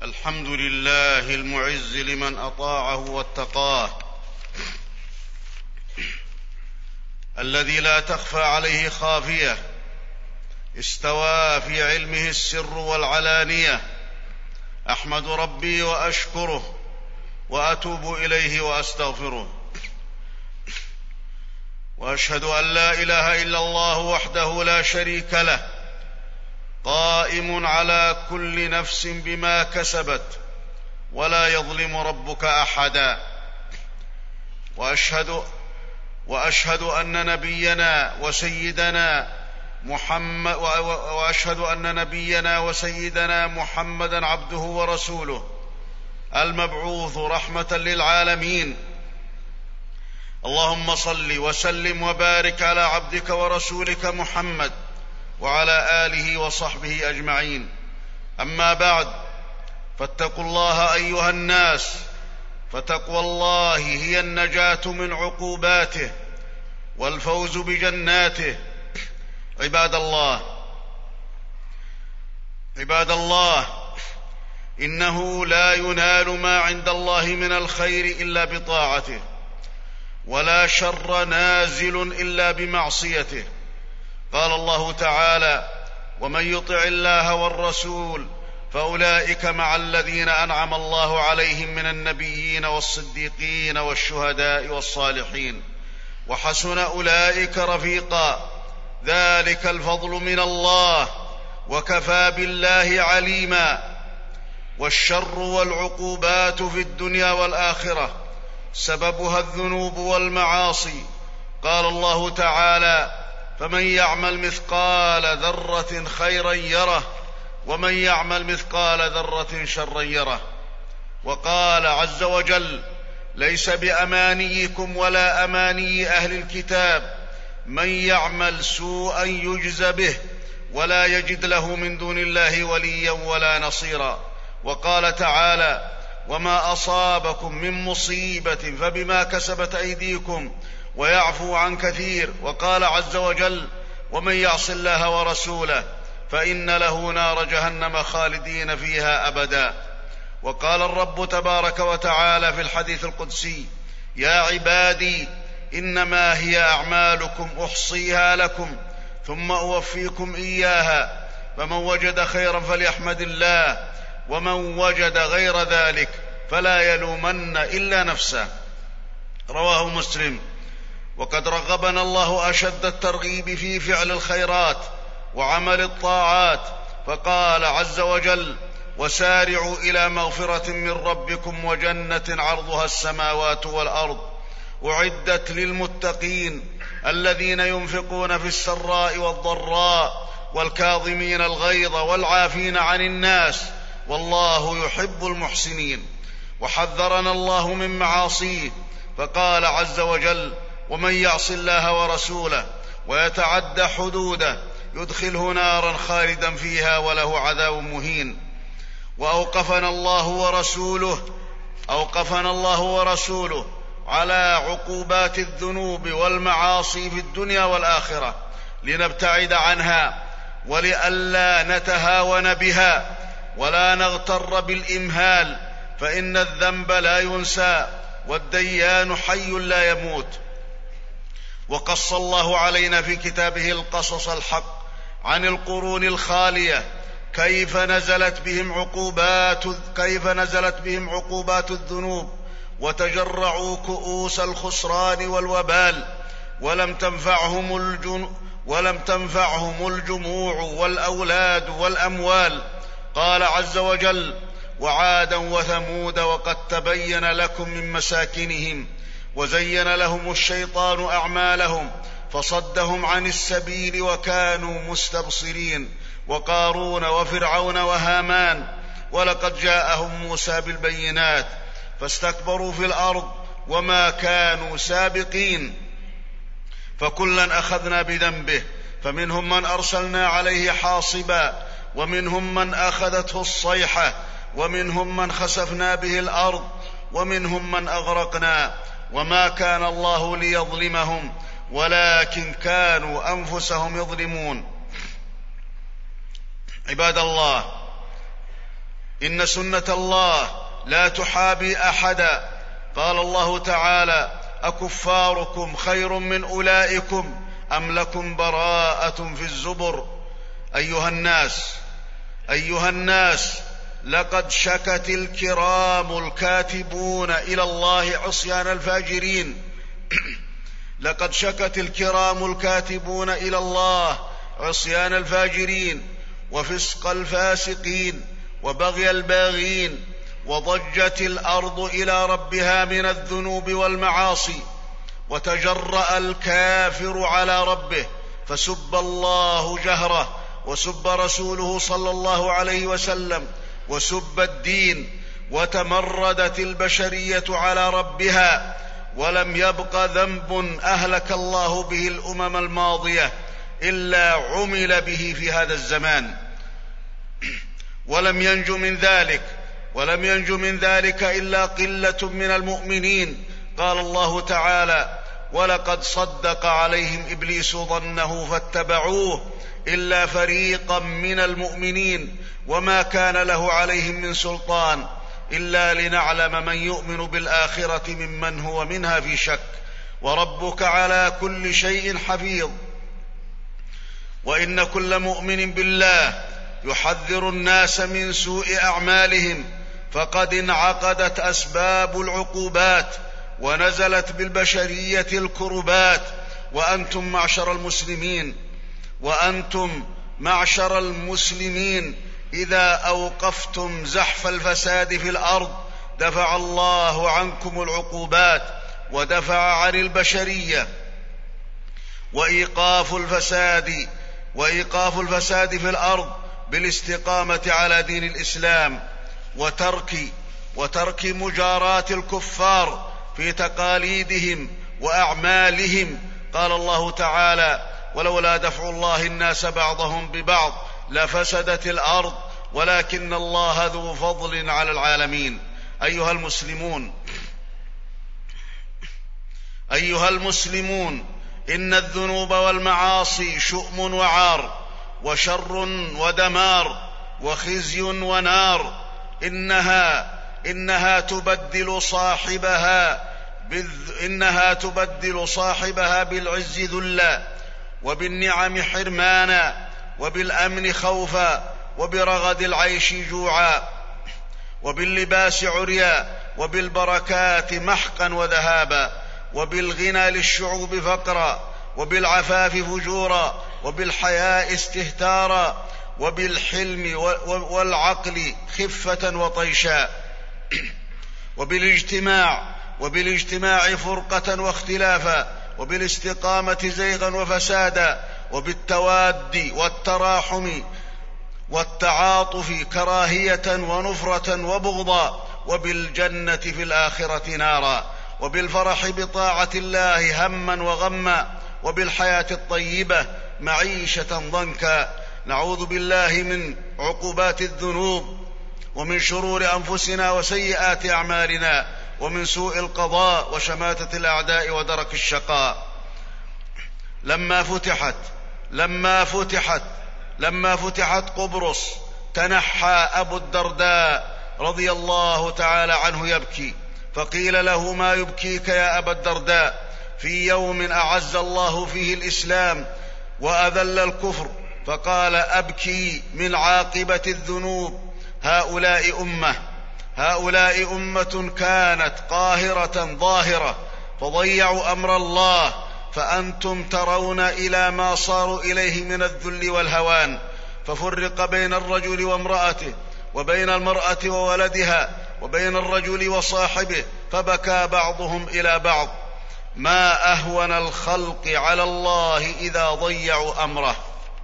الحمد لله المعز لمن أطاعه واتقاه، الذي لا تخفى عليه خافية، استوى في علمه السر والعلانية. أحمد ربي وأشكره وأتوب إليه وأستغفره، وأشهد أن لا إله إلا الله وحده لا شريك له، قائم على كل نفس بما كسبت ولا يظلم ربك أحدا. وأشهد أن نبينا وسيدنا محمدا عبده ورسوله، المبعوث رحمة للعالمين. اللهم صل وسلم وبارك على عبدك ورسولك محمد وعلى آله وصحبه أجمعين. أما بعد، فاتقوا الله أيها الناس، فتقوى الله هي النجاة من عقوباته والفوز بجناته. عباد الله، إنه لا ينال ما عند الله من الخير إلا بطاعته، ولا شر نازل إلا بمعصيته. قال الله تعالى: ومن يطع الله والرسول فأولئك مع الذين أنعم الله عليهم من النبيين والصديقين والشهداء والصالحين، وحسن أولئك رفيقا. ذلك الفضل من الله، وكفى بالله عليما. والشر والعقوبات في الدنيا والآخرة سببها الذنوب والمعاصي. قال الله تعالى: فمن يعمل مثقال ذرة خيرا يره، ومن يعمل مثقال ذرة شرا يره. وقال عز وجل: ليس بأمانيكم ولا أماني أهل الكتاب، من يعمل سوءا يجز به ولا يجد له من دون الله وليا ولا نصيرا. وقال تعالى: وما أصابكم من مصيبة فبما كسبت أيديكم ويعفو عن كثير. وقال عز وجل: ومن يعص الله ورسوله فإن له نار جهنم خالدين فيها أبدا. وقال الرب تبارك وتعالى في الحديث القدسي: يا عبادي إنما هي أعمالكم أحصيها لكم ثم أوفيكم إياها، فمن وجد خيرا فليحمد الله، ومن وجد غير ذلك فلا يلومن إلا نفسه. رواه مسلم. وقد رغبنا الله أشد الترغيب في فعل الخيرات وعمل الطاعات، فقال عز وجل: وسارعوا إلى مغفرة من ربكم وجنة عرضها السماوات والأرض أعدت للمتقين الذين ينفقون في السراء والضراء والكاظمين الغيظ والعافين عن الناس والله يحب المحسنين. وحذرنا الله من معاصيه، فقال عز وجل: ومن يعص الله ورسوله ويتعد حدوده يدخله نارا خالدا فيها وله عذاب مهين. وأوقفنا الله ورسوله على عقوبات الذنوب والمعاصي في الدنيا والآخرة لنبتعد عنها، ولئلا نتهاون بها ولا نغتر بالإمهال، فإن الذنب لا ينسى والديان حي لا يموت. وقص الله علينا في كتابه القصص الحق عن القرون الخالية كيف نزلت بهم عقوبات الذنوب، وتجرعوا كؤوس الخسران والوبال، ولم تنفعهم الجموع والأولاد والأموال. قال عز وجل: وعادا وثمود وقد تبين لكم من مساكنهم وزين لهم الشيطان أعمالهم فصدهم عن السبيل وكانوا مستبصرين. وقارون وفرعون وهامان ولقد جاءهم موسى بالبينات فاستكبروا في الأرض وما كانوا سابقين. فكلا أخذنا بذنبه، فمنهم من أرسلنا عليه حاصبا، ومنهم من أخذته الصيحة، ومنهم من خسفنا به الأرض، ومنهم من أغرقنا. وما كان الله ليظلمهم ولكن كانوا أنفسهم يظلمون. عباد الله، إن سنة الله لا تحابي أحدا. قال الله تعالى: أكفاركم خير من أولئكم أم لكم براءة في الزبر. أيها الناس لقد شكت الكرام الكاتبون إلى الله عصيان الفاجرين لقد شكت الكرام الكاتبون إلى الله عصيان الفاجرين وفسق الفاسقين وبغي الباغين، وضجت الأرض إلى ربها من الذنوب والمعاصي، وتجرأ الكافر على ربه فسب الله جهره، وسب رسوله صلى الله عليه وسلم، وسب الدين، وتمردت البشرية على ربها، ولم يبق ذنب أهلك الله به الأمم الماضية إلا عمل به في هذا الزمان، ولم ينج من ذلك إلا قلة من المؤمنين. قال الله تعالى: ولقد صدق عليهم إبليس ظنه فاتبعوه إلا فريقا من المؤمنين وما كان له عليهم من سلطان إلا لنعلم من يؤمن بالآخرة ممن هو منها في شك، وربك على كل شيء حفيظ. وإن كل مؤمن بالله يحذر الناس من سوء أعمالهم، فقد انعقدت أسباب العقوبات ونزلت بالبشرية الكربات. وأنتم معشر المسلمين إذا أوقفتم زحف الفساد في الأرض دفع الله عنكم العقوبات، ودفع عن البشرية وإيقاف الفساد في الأرض بالاستقامة على دين الإسلام، وترك مجاراة الكفار في تقاليدهم وأعمالهم. قال الله تعالى: ولولا دفع الله الناس بعضهم ببعض لفسدت الأرض ولكن الله ذو فضل على العالمين. أيها المسلمون، إن الذنوب والمعاصي شؤم وعار وشر ودمار وخزي ونار. إنها تبدل صاحبها بالعز ذلا، وبالنعم حرمانا، وبالأمن خوفا، وبرغد العيش جوعا، وباللباس عريا، وبالبركات محقا وذهابا، وبالغنى للشعوب فقرا، وبالعفاف فجورا، وبالحياء استهتارا، وبالحلم والعقل خفة وطيشا، وبالاجتماع فرقة واختلافا، وبالاستقامة زيغا وفسادا، وبالتواد والتراحم والتعاطف كراهية ونفرة وبغضا، وبالجنة في الآخرة نارا، وبالفرح بطاعة الله هما وغما، وبالحياة الطيبة معيشة ضنكا. نعوذ بالله من عقوبات الذنوب، ومن شرور أنفسنا وسيئات أعمالنا، ومن سوء القضاء وشماتة الأعداء ودرك الشقاء. لما فتحت قبرص تنحى أبو الدرداء رضي الله تعالى عنه يبكي، فقيل له: ما يبكيك يا أبا الدرداء؟ في يوم أعز الله فيه الإسلام وأذل الكفر. فقال: أبكي من عاقبة الذنوب. هؤلاء أمة كانت قاهرة ظاهرة فضيعوا أمر الله، فأنتم ترون إلى ما صاروا إليه من الذل والهوان. ففرق بين الرجل وامرأته، وبين المرأة وولدها، وبين الرجل وصاحبه، فبكى بعضهم إلى بعض. ما أهون الخلق على الله إذا ضيعوا أمره.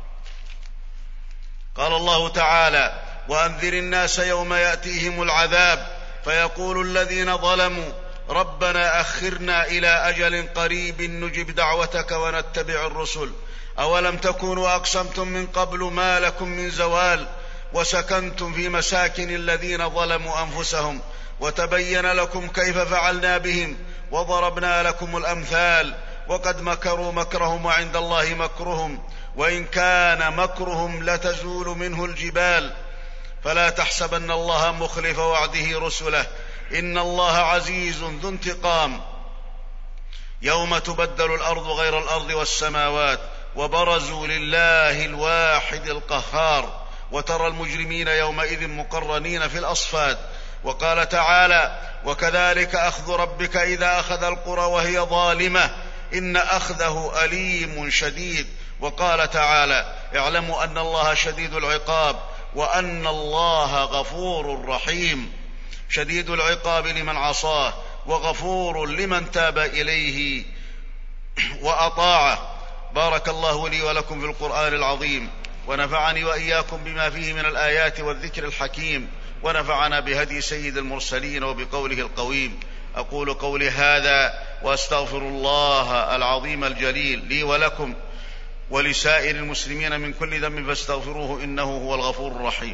قال الله تعالى: وأنذر الناس يوم يأتيهم العذاب فيقول الذين ظلموا ربنا أخرنا إلى أجل قريب نجب دعوتك ونتبع الرسل أولم تكونوا أقسمتم من قبل ما لكم من زوال وسكنتم في مساكن الذين ظلموا أنفسهم وتبين لكم كيف فعلنا بهم وضربنا لكم الأمثال وقد مكروا مكرهم وعند الله مكرهم وإن كان مكرهم لتزول منه الجبال فلا تحسبن الله مخلف وعده رسله، إن الله عزيز ذو انتقام. يوم تبدل الأرض غير الأرض والسماوات وبرزوا لله الواحد القهار، وترى المجرمين يومئذ مقرنين في الأصفاد. وقال تعالى: وكذلك أخذ ربك إذا أخذ القرى وهي ظالمة إن أخذه أليم شديد. وقال تعالى: اعلموا أن الله شديد العقاب وأن الله غفور رحيم. شديد العقاب لمن عصاه وغفور لمن تاب إليه وأطاعه. بارك الله لي ولكم في القرآن العظيم، ونفعني وإياكم بما فيه من الآيات والذكر الحكيم، ونفعنا بهدي سيد المرسلين وبقوله القويم. أقول قولي هذا وأستغفر الله العظيم الجليل لي ولكم ولسائر المسلمين من كل ذنب فاستغفروه إنه هو الغفور الرحيم.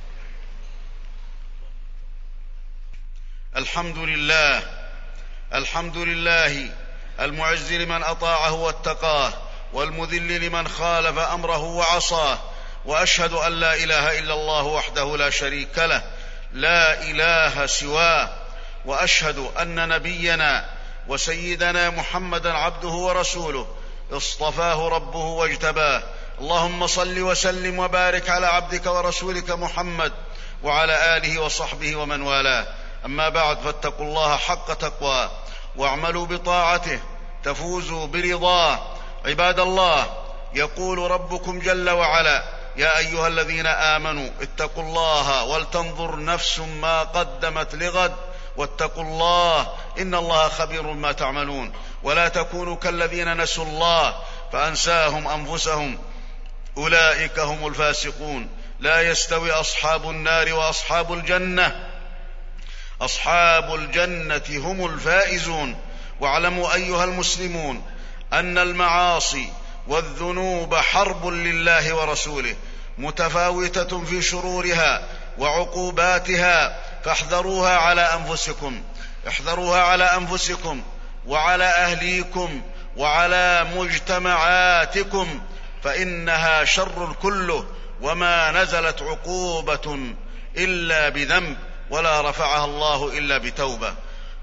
الحمد لله المعز لمن أطاعه واتقاه، والمذل لمن خالف أمره وعصاه. وأشهد أن لا إله إلا الله وحده لا شريك له، لا إله سواه. وأشهد أن نبينا وسيدنا محمدا عبده ورسوله اصطفاه ربه واجتباه. اللهم صل وسلم وبارك على عبدك ورسولك محمد وعلى آله وصحبه ومن والاه. أما بعد، فاتقوا الله حق تقواه واعملوا بطاعته تفوزوا برضاه. عباد الله، يقول ربكم جل وعلا: يا أيها الذين آمنوا اتقوا الله ولتنظر نفس ما قدمت لغد واتقوا الله إن الله خبير ما تعملون. ولا تكونوا كالذين نسوا الله فأنساهم أنفسهم أولئك هم الفاسقون. لا يستوي أصحاب النار وأصحاب الجنة، أصحاب الجنة هم الفائزون. واعلموا أيها المسلمون أن المعاصي والذنوب حرب لله ورسوله، متفاوتة في شرورها وعقوباتها، فاحذروها على أنفسكم، احذروها على أنفسكم وعلى أهليكم وعلى مجتمعاتكم، فإنها شر كله، وما نزلت عقوبة إلا بذنب ولا رفعها الله إلا بتوبة.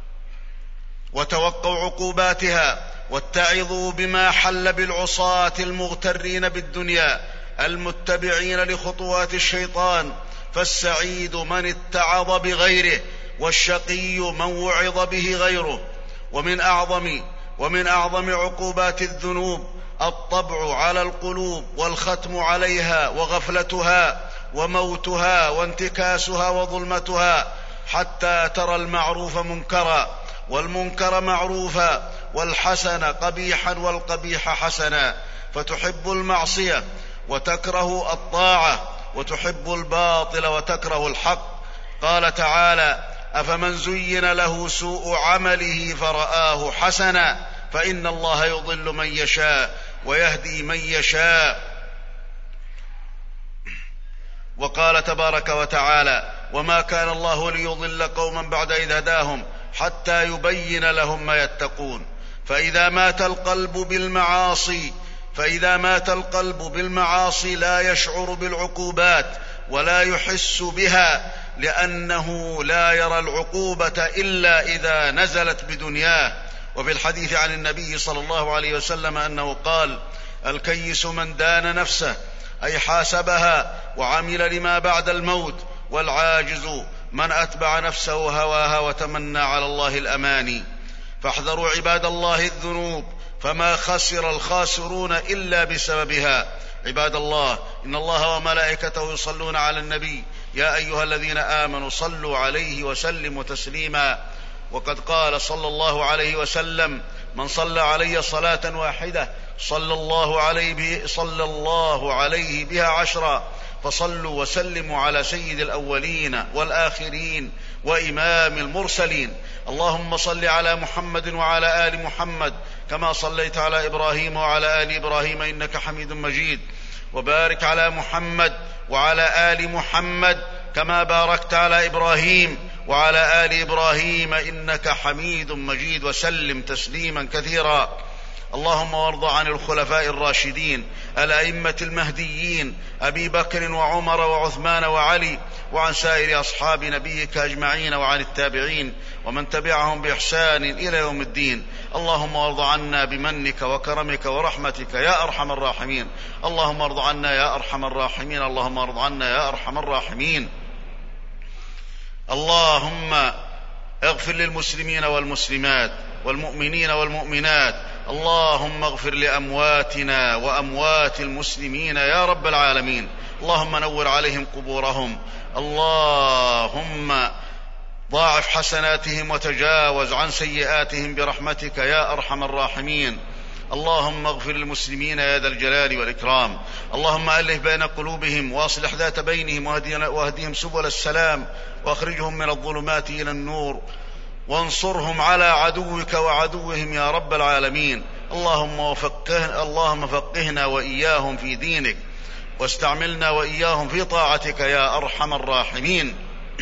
وتوقوا عقوباتها واتعظوا بما حل بالعصاة المغترين بالدنيا المتبعين لخطوات الشيطان، فالسعيد من اتعظ بغيره، والشقي من وعظ به غيره. ومن أعظم عقوبات الذنوب الطبع على القلوب والختم عليها وغفلتها وموتها وانتكاسها وظلمتها، حتى ترى المعروف منكرا والمنكر معروفا والحسن قبيحا والقبيح حسنا، فتحب المعصية وتكره الطاعة، وتحب الباطل وتكره الحق. قال تعالى: أفمن زين له سوء عمله فرآه حسنا فإن الله يضل من يشاء ويهدي من يشاء. وقال تبارك وتعالى: وما كان الله ليضل قوما بعد إذ هداهم حتى يبين لهم ما يتقون. فإذا مات القلب بالمعاصي لا يشعر بالعقوبات ولا يحس بها، لأنه لا يرى العقوبة إلا إذا نزلت بدنياه. وفي الحديث عن النبي صلى الله عليه وسلم أنه قال: الكيس من دان نفسه، أي حاسبها وعمل لما بعد الموت، والعاجز من أتبع نفسه هواها وتمنى على الله الأماني. فاحذروا عباد الله الذنوب، فما خسر الخاسرون إلا بسببها. عباد الله، إن الله وملائكته يصلون على النبي، يا أيها الذين آمنوا صلوا عليه وسلموا تسليما. وقد قال صلى الله عليه وسلم: من صلى علي صلاة واحدة صلى الله عليه بها 10. فصلوا وسلموا على سيد الأولين والآخرين وإمام المرسلين. اللهم صل على محمد وعلى آل محمد كما صليت على إبراهيم وعلى آل إبراهيم إنك حميد مجيد. وبارك على محمد وعلى آل محمد كما باركت على إبراهيم وعلى آل إبراهيم إنك حميد مجيد، وسلم تسليما كثيرا. اللهم وارض عن الخلفاء الراشدين الأئمة المهديين أبي بكر وعمر وعثمان وعلي وعن سائر أصحاب نبيك أجمعين، وعن التابعين ومن تبعهم بإحسان إلى يوم الدين. اللهم وارض عنا بمنك وكرمك ورحمتك يا أرحم الراحمين. اللهم ارض عنا يا أرحم الراحمين. اللهم ارض عنا يا أرحم الراحمين. اللهم اغفر للمسلمين والمسلمات والمؤمنين والمؤمنات. اللهم اغفر لأمواتنا وأموات المسلمين يا رب العالمين. اللهم نور عليهم قبورهم. اللهم ضاعف حسناتهم وتجاوز عن سيئاتهم برحمتك يا أرحم الراحمين. اللهم اغفر للمسلمين يا ذا الجلال والإكرام. اللهم ألف بين قلوبهم واصلح ذات بينهم واهدهم سبل السلام واخرجهم من الظلمات إلى النور وانصرهم على عدوك وعدوهم يا رب العالمين. اللهم فقهنا وإياهم في دينك واستعملنا وإياهم في طاعتك يا أرحم الراحمين.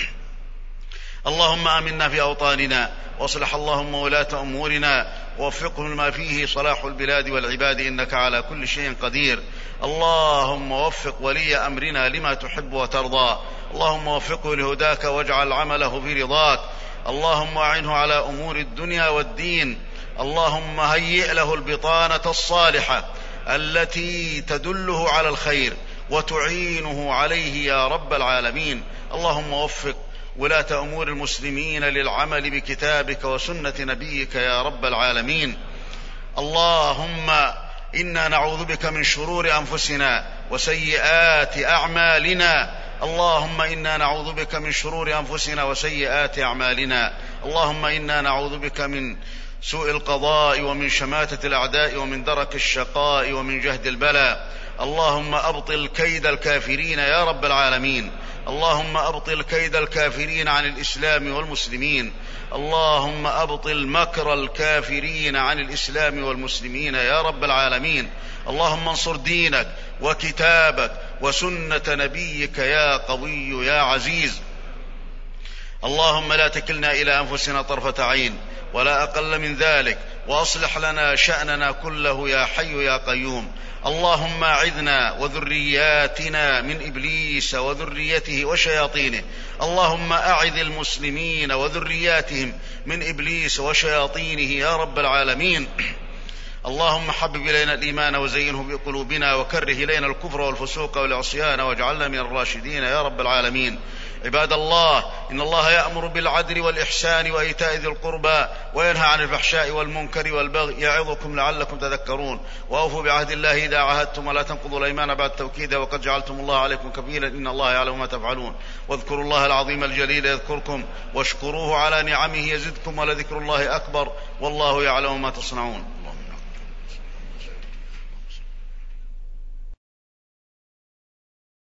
اللهم آمنا في أوطاننا واصلح اللهم ولاة أمورنا ووفقهم لما فيه صلاح البلاد والعباد إنك على كل شيء قدير. اللهم وفق ولي أمرنا لما تحب وترضى. اللهم وفقه لهداك واجعل عمله في رضاك. اللهم أعنه على أمور الدنيا والدين. اللهم هيئ له البطانة الصالحة التي تدله على الخير وتعينه عليه يا رب العالمين. اللهم وفق ولاة أمور المسلمين للعمل بكتابك وسنة نبيك يا رب العالمين. اللهم إنا نعوذ بك من شرور أنفسنا وسيئات أعمالنا. اللهم إنا نعوذ بك من شرور أنفسنا وسيئات أعمالنا. اللهم إنا نعوذ بك من سوء القضاء ومن شماتة الأعداء ومن درك الشقاء ومن جهد البلاء. اللهم أبطل كيد الكافرين يا رب العالمين. اللهم أبطل كيد الكافرين عن الإسلام والمسلمين. اللهم أبطل مكر الكافرين عن الإسلام والمسلمين يا رب العالمين. اللهم انصر دينك وكتابك وسنة نبيك يا قوي يا عزيز. اللهم لا تكلنا إلى أنفسنا طرفة عين ولا أقل من ذلك، وأصلح لنا شأننا كله يا حي يا قيوم. اللهم أعذنا وذرياتنا من إبليس وذريته وشياطينه. اللهم أعذ المسلمين وذرياتهم من إبليس وشياطينه يا رب العالمين. اللهم حبب إلينا الإيمان وزينه بقلوبنا وكره إلينا الكفر والفسوق والعصيان واجعلنا من الراشدين يا رب العالمين. عباد الله، إن الله يأمر بالعدل والإحسان وإيتاء ذي القربى وينهى عن الفحشاء والمنكر والبغي يعظكم لعلكم تذكرون. وأوفوا بعهد الله إذا عاهدتم ولا تنقضوا الأيمان بعد توكيدها وقد جعلتم الله عليكم كفيلا إن الله يعلم ما تفعلون. واذكروا الله العظيم الجليل يذكركم واشكروه على نعمه يزدكم ولذكر الله أكبر والله يعلم ما تصنعون.